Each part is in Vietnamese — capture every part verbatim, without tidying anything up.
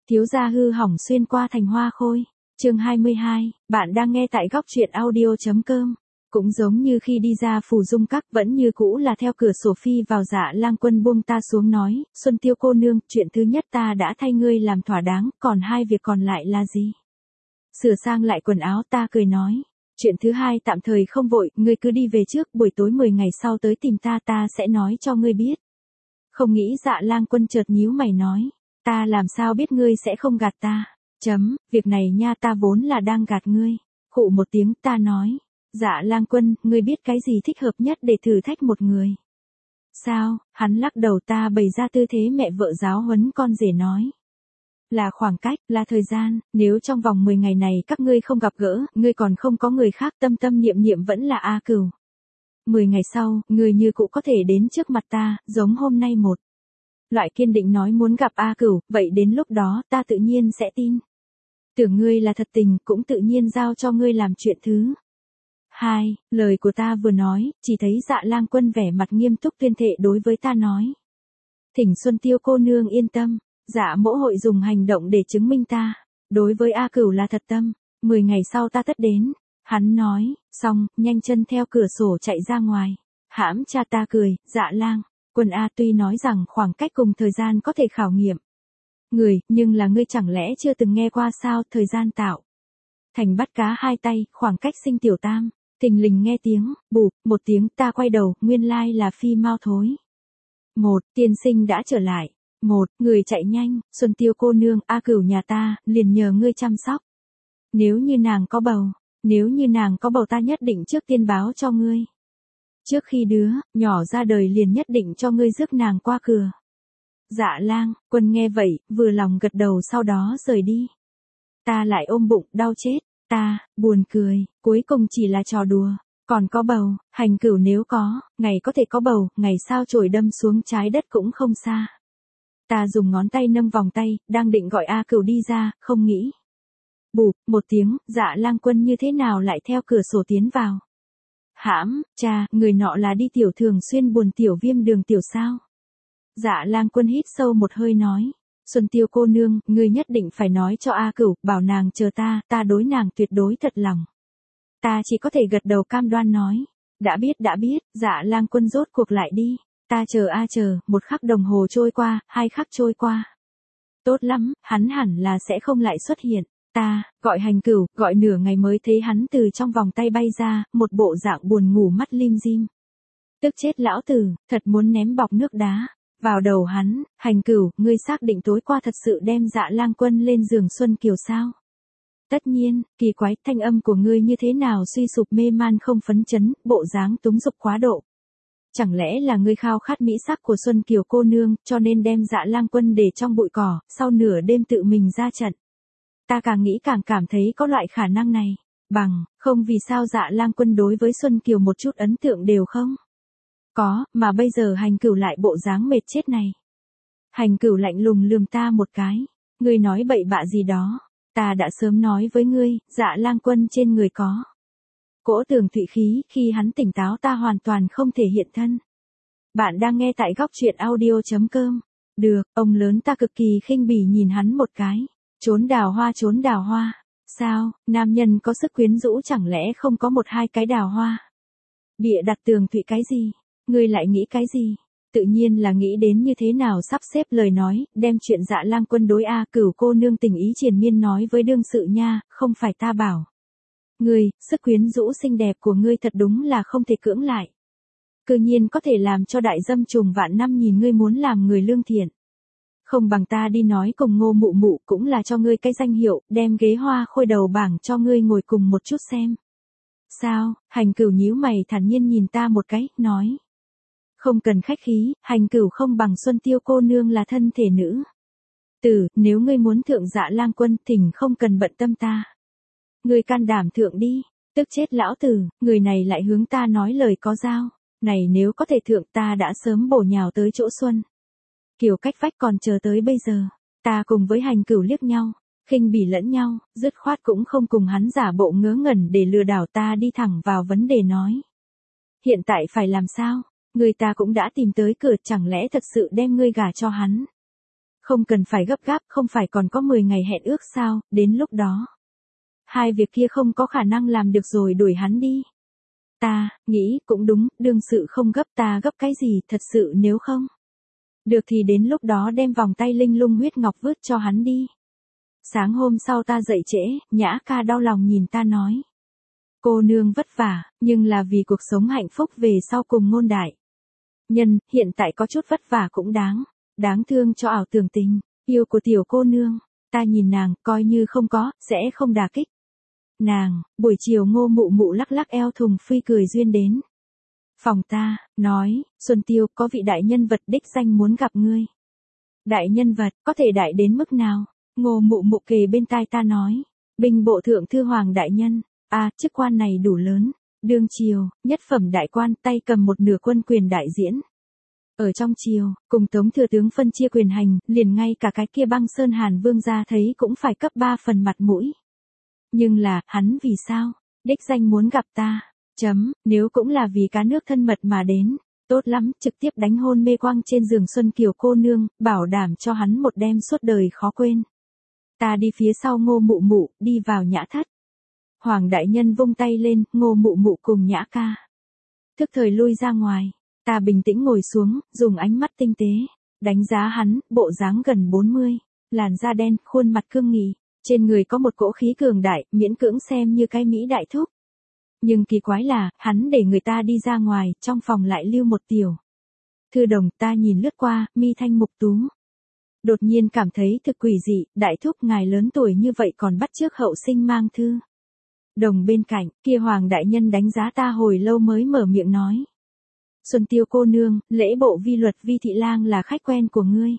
Thiếu gia hư hỏng xuyên qua thành hoa khôi. Chương hai mươi hai, bạn đang nghe tại góc truyện audio chấm com. Cũng giống như khi đi ra Phù Dung Các, vẫn như cũ là theo cửa sổ phi vào. Dạ Lang Quân buông ta xuống nói, Xuân Tiêu cô nương, chuyện thứ nhất ta đã thay ngươi làm thỏa đáng, còn hai việc còn lại là gì? Sửa sang lại quần áo. Ta cười nói, chuyện thứ hai tạm thời không vội, ngươi cứ đi về trước, buổi tối mười ngày sau tới tìm ta, ta sẽ nói cho ngươi biết. Không nghĩ Dạ Lang Quân chợt nhíu mày nói, ta làm sao biết ngươi sẽ không gạt ta? Chấm, việc này nha, ta vốn là đang gạt ngươi. Khụ một tiếng. Ta nói, Dạ Lang Quân, ngươi biết cái gì thích hợp nhất để thử thách một người? Sao? Hắn lắc đầu. Ta bày ra tư thế mẹ vợ giáo huấn con rể nói, là khoảng cách, là thời gian, nếu trong vòng mười ngày này các ngươi không gặp gỡ, ngươi còn không có người khác, tâm tâm niệm niệm vẫn là A Cửu. mười ngày sau, ngươi như cũ có thể đến trước mặt ta, giống hôm nay một loại kiên định nói muốn gặp A Cửu, vậy đến lúc đó ta tự nhiên sẽ tin. Tưởng ngươi là thật tình, cũng tự nhiên giao cho ngươi làm chuyện thứ hai. Lời của ta vừa nói, chỉ thấy Dạ Lang Quân vẻ mặt nghiêm túc tuyên thệ đối với ta nói, thỉnh Xuân Tiêu cô nương yên tâm, Dạ mỗ hội dùng hành động để chứng minh ta đối với A Cửu là thật tâm. Mười ngày sau ta tất đến. Hắn nói xong, nhanh chân theo cửa sổ chạy ra ngoài. Hãm cha. Ta cười, Dạ Lang Quân a, tuy nói rằng khoảng cách cùng thời gian có thể khảo nghiệm người, nhưng là ngươi chẳng lẽ chưa từng nghe qua sao? Thời gian tạo thành bắt cá hai tay, khoảng cách sinh tiểu tam. Thình lình nghe tiếng bụp một tiếng. Ta quay đầu, nguyên lai là Phi Mao thối. Một, tiên sinh đã trở lại. Một, người chạy nhanh, Xuân Tiêu cô nương, A Cửu nhà ta, liền nhờ ngươi chăm sóc. Nếu như nàng có bầu, nếu như nàng có bầu ta nhất định trước tiên báo cho ngươi. Trước khi đứa nhỏ ra đời liền nhất định cho ngươi rước nàng qua cửa. Dạ Lang Quân nghe vậy, vừa lòng gật đầu, sau đó rời đi. Ta lại ôm bụng, đau chết. Ta, buồn cười, cuối cùng chỉ là trò đùa. Còn có bầu, Hành Cửu nếu có, ngày có thể có bầu, ngày sao chổi đâm xuống trái đất cũng không xa. Ta dùng ngón tay nâng vòng tay, đang định gọi A Cửu đi ra, không nghĩ. Bụp, một tiếng, Dạ Lang Quân như thế nào lại theo cửa sổ tiến vào. Hãm, cha, người nọ là đi tiểu thường xuyên buồn tiểu viêm đường tiểu sao? Dạ Lang Quân hít sâu một hơi nói, Xuân Tiêu cô nương, ngươi nhất định phải nói cho A Cửu, bảo nàng chờ ta, ta đối nàng tuyệt đối thật lòng. Ta chỉ có thể gật đầu cam đoan nói, đã biết đã biết. Dạ Lang Quân rốt cuộc lại đi. Ta chờ a chờ, một khắc đồng hồ trôi qua, hai khắc trôi qua. Tốt lắm, hắn hẳn là sẽ không lại xuất hiện. Ta, gọi Hành Cửu, gọi nửa ngày mới thấy hắn từ trong vòng tay bay ra, một bộ dạng buồn ngủ mắt lim dim. Tức chết lão tử, thật muốn ném bọc nước đá vào đầu hắn. Hành Cửu, ngươi xác định tối qua thật sự đem Dạ Lang Quân lên giường Xuân Kiều sao? Tất nhiên. Kỳ quái, thanh âm của ngươi như thế nào suy sụp mê man không phấn chấn, bộ dáng túng dục quá độ. Chẳng lẽ là ngươi khao khát mỹ sắc của Xuân Kiều cô nương, cho nên đem Dạ Lang Quân để trong bụi cỏ, sau nửa đêm tự mình ra trận? Ta càng nghĩ càng cảm thấy có loại khả năng này. Bằng không vì sao Dạ Lang Quân đối với Xuân Kiều một chút ấn tượng đều không có, mà bây giờ Hành Cửu lại bộ dáng mệt chết này. Hành Cửu lạnh lùng lườm ta một cái. Ngươi nói bậy bạ gì đó? Ta đã sớm nói với ngươi, Dạ Lang Quân trên người có cỗ tường thụy khí, khi hắn tỉnh táo ta hoàn toàn không thể hiện thân. Bạn đang nghe tại góc truyện audio chấm com. Được, ông lớn. Ta cực kỳ khinh bỉ nhìn hắn một cái. Trốn đào hoa, trốn đào hoa. Sao, nam nhân có sức quyến rũ chẳng lẽ không có một hai cái đào hoa? Bịa đặt tường thụy cái gì? Ngươi lại nghĩ cái gì? Tự nhiên là nghĩ đến như thế nào sắp xếp lời nói, đem chuyện Dạ Lang Quân đối A Cửu cô nương tình ý triền miên nói với đương sự nha, không phải ta bảo. Ngươi, sức quyến rũ xinh đẹp của ngươi thật đúng là không thể cưỡng lại. Cư nhiên có thể làm cho đại dâm trùng vạn năm nhìn ngươi muốn làm người lương thiện. Không bằng ta đi nói cùng Ngô mụ mụ, cũng là cho ngươi cái danh hiệu, đem ghế hoa khôi đầu bảng cho ngươi ngồi cùng một chút xem. Sao? Hành Cửu nhíu mày thản nhiên nhìn ta một cái, nói. Không cần khách khí, Hành Cửu không bằng Xuân Tiêu cô nương là thân thể nữ tử, nếu ngươi muốn thượng Dạ Lang Quân, thỉnh không cần bận tâm ta. Ngươi can đảm thượng đi. Tức chết lão tử, người này lại hướng ta nói lời có dao. Này nếu có thể thượng ta đã sớm bổ nhào tới chỗ Xuân Kiều cách vách, còn chờ tới bây giờ. Ta cùng với Hành Cửu liếc nhau, khinh bỉ lẫn nhau, dứt khoát cũng không cùng hắn giả bộ ngớ ngẩn để lừa đảo. Ta đi thẳng vào vấn đề nói. Hiện tại phải làm sao? Người ta cũng đã tìm tới cửa, chẳng lẽ thật sự đem ngươi gả cho hắn? Không cần phải gấp gáp, không phải còn có mười ngày hẹn ước sao, đến lúc đó. Hai việc kia không có khả năng làm được rồi đuổi hắn đi. Ta, nghĩ, cũng đúng, đương sự không gấp ta gấp cái gì, thật sự nếu không. Được thì đến lúc đó đem vòng tay linh lung huyết ngọc vứt cho hắn đi. Sáng hôm sau ta dậy trễ, Nhã ca đau lòng nhìn ta nói. Cô nương vất vả, nhưng là vì cuộc sống hạnh phúc về sau cùng ngôn đại. Nhân, hiện tại có chút vất vả cũng đáng, đáng thương cho ảo tưởng tình, yêu của tiểu cô nương. Ta nhìn nàng, coi như không có, sẽ không đả kích. Nàng, buổi chiều Ngô Mụ Mụ lắc lắc eo thùng phi cười duyên đến. Phòng ta, nói, Xuân Tiêu có vị đại nhân vật đích danh muốn gặp ngươi. Đại nhân vật, có thể đại đến mức nào? Ngô Mụ Mụ kề bên tai ta nói. Binh bộ thượng thư hoàng đại nhân, à, chức quan này đủ lớn. Đương triều, nhất phẩm đại quan tay cầm một nửa quân quyền đại diễn. Ở trong triều, cùng Tống thừa tướng phân chia quyền hành, liền ngay cả cái kia băng sơn Hàn Vương gia thấy cũng phải cấp ba phần mặt mũi. Nhưng là, hắn vì sao? Đích danh muốn gặp ta. Chấm, nếu cũng là vì cá nước thân mật mà đến, tốt lắm, trực tiếp đánh hôn mê quang trên giường Xuân Kiều cô nương, bảo đảm cho hắn một đêm suốt đời khó quên. Ta đi phía sau Ngô Mụ Mụ, đi vào nhã thất. Hoàng đại nhân vung tay lên, Ngô Mụ Mụ cùng Nhã ca. Thức thời lui ra ngoài, ta bình tĩnh ngồi xuống, dùng ánh mắt tinh tế, đánh giá hắn, bộ dáng gần bốn mươi, làn da đen, khuôn mặt cương nghị, trên người có một cỗ khí cường đại, miễn cưỡng xem như cái Mỹ đại thúc. Nhưng kỳ quái là, hắn để người ta đi ra ngoài, trong phòng lại lưu một tiểu. Thư đồng, ta nhìn lướt qua, mi thanh mục tú. Đột nhiên cảm thấy thực quỷ dị, đại thúc ngài lớn tuổi như vậy còn bắt chước hậu sinh mang thư. Đồng bên cạnh, kia hoàng đại nhân đánh giá ta hồi lâu mới mở miệng nói. Xuân Tiêu cô nương, lễ bộ vi luật vi thị lang là khách quen của ngươi.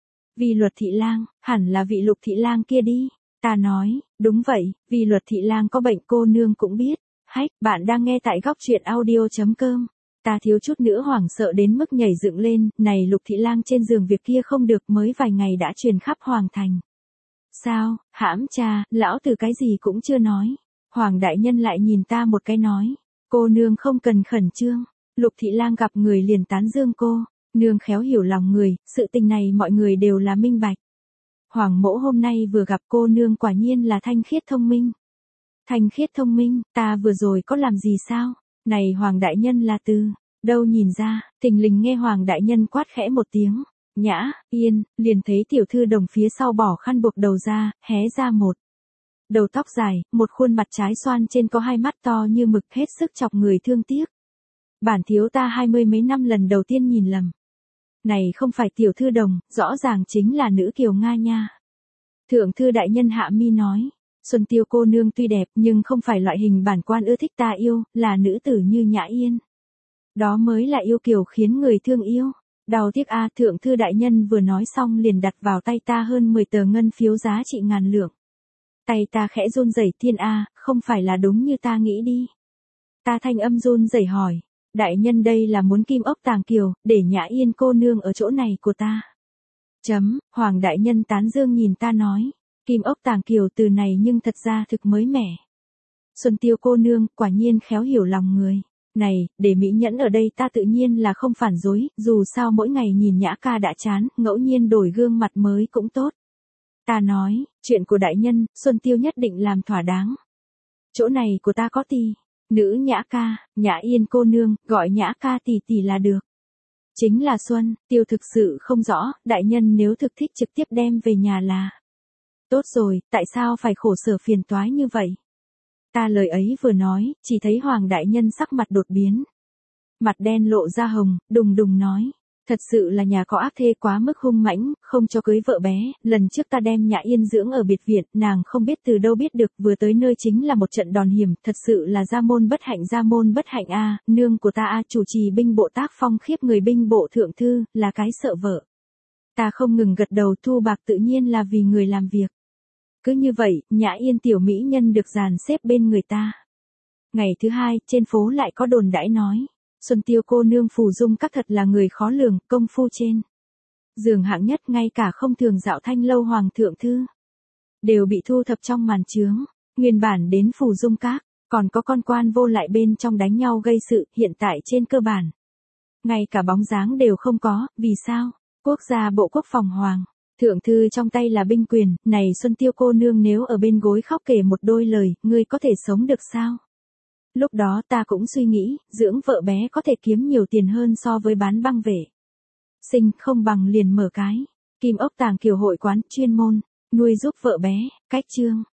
Vi luật thị lang, hẳn là vị lục thị lang kia đi. Ta nói, đúng vậy, vi luật thị lang có bệnh cô nương cũng biết. Hách, bạn đang nghe tại góc truyện audio chấm com. Ta thiếu chút nữa hoảng sợ đến mức nhảy dựng lên, này lục thị lang trên giường việc kia không được mới vài ngày đã truyền khắp hoàng thành. Sao, hãm cha, lão tử cái gì cũng chưa nói. Hoàng đại nhân lại nhìn ta một cái nói, cô nương không cần khẩn trương, lục thị lang gặp người liền tán dương cô, nương khéo hiểu lòng người, sự tình này mọi người đều là minh bạch. Hoàng mỗ hôm nay vừa gặp cô nương quả nhiên là thanh khiết thông minh. Thanh khiết thông minh, ta vừa rồi có làm gì sao? Này hoàng đại nhân là từ, đâu nhìn ra, thình lình nghe hoàng đại nhân quát khẽ một tiếng, Nhã, Yên, liền thấy tiểu thư đồng phía sau bỏ khăn buộc đầu ra, hé ra một. Đầu tóc dài, một khuôn mặt trái xoan trên có hai mắt to như mực hết sức chọc người thương tiếc. Bản thiếu ta hai mươi mấy năm lần đầu tiên nhìn lầm. Này không phải tiểu thư đồng, rõ ràng chính là nữ kiều Nga nha. Thượng thư đại nhân hạ mi nói, Xuân Tiêu cô nương tuy đẹp nhưng không phải loại hình bản quan ưa thích ta yêu, là nữ tử như Nhã Yên. Đó mới là yêu kiều khiến người thương yêu. Đau tiếc a, thượng thư đại nhân vừa nói xong liền đặt vào tay ta hơn mười tờ ngân phiếu giá trị ngàn lượng. Tay ta khẽ run rẩy, thiên a, không phải là đúng như ta nghĩ đi. Ta thanh âm run rẩy hỏi, đại nhân đây là muốn kim ốc tàng kiều, để Nhã Yên cô nương ở chỗ này của ta. Chấm, hoàng đại nhân tán dương nhìn ta nói, kim ốc tàng kiều từ này nhưng thật ra thực mới mẻ. Xuân Tiêu cô nương, quả nhiên khéo hiểu lòng người. Này, để mỹ nhẫn ở đây ta tự nhiên là không phản đối, dù sao mỗi ngày nhìn Nhã ca đã chán, ngẫu nhiên đổi gương mặt mới cũng tốt. Ta nói, chuyện của đại nhân, Xuân Tiêu nhất định làm thỏa đáng. Chỗ này của ta có tỷ, nữ Nhã ca, Nhã Yên cô nương, gọi Nhã ca tỷ tỷ là được. Chính là Xuân, Tiêu thực sự không rõ, đại nhân nếu thực thích trực tiếp đem về nhà là. Tốt rồi, tại sao phải khổ sở phiền toái như vậy? Ta lời ấy vừa nói, chỉ thấy hoàng đại nhân sắc mặt đột biến. Mặt đen lộ ra hồng, đùng đùng nói. Thật sự là nhà có ác thê quá mức hung mãnh, không cho cưới vợ bé, lần trước ta đem Nhã Yên dưỡng ở biệt viện, nàng không biết từ đâu biết được, vừa tới nơi chính là một trận đòn hiểm, thật sự là gia môn bất hạnh gia môn bất hạnh a, nương của ta a, chủ trì binh bộ tác phong khiếp người binh bộ thượng thư, là cái sợ vợ. Ta không ngừng gật đầu, thu bạc tự nhiên là vì người làm việc. Cứ như vậy, Nhã Yên tiểu mỹ nhân được dàn xếp bên người ta. Ngày thứ hai, trên phố lại có đồn đãi nói. Xuân Tiêu cô nương phù dung các thật là người khó lường, công phu trên giường hạng nhất, ngay cả không thường dạo thanh lâu hoàng thượng thư đều bị thu thập trong màn chướng. Nguyên bản đến phù dung các, còn có con quan vô lại bên trong đánh nhau gây sự, hiện tại trên cơ bản ngay cả bóng dáng đều không có. Vì sao? Quốc gia bộ quốc phòng hoàng Thượng thư trong tay là binh quyền, này Xuân Tiêu cô nương nếu ở bên gối khóc kể một đôi lời, ngươi có thể sống được sao? Lúc đó ta cũng suy nghĩ, dưỡng vợ bé có thể kiếm nhiều tiền hơn so với bán băng vệ. Sinh không bằng liền mở cái. Kim ốc tàng kiều hội quán chuyên môn, nuôi giúp vợ bé, cách chương.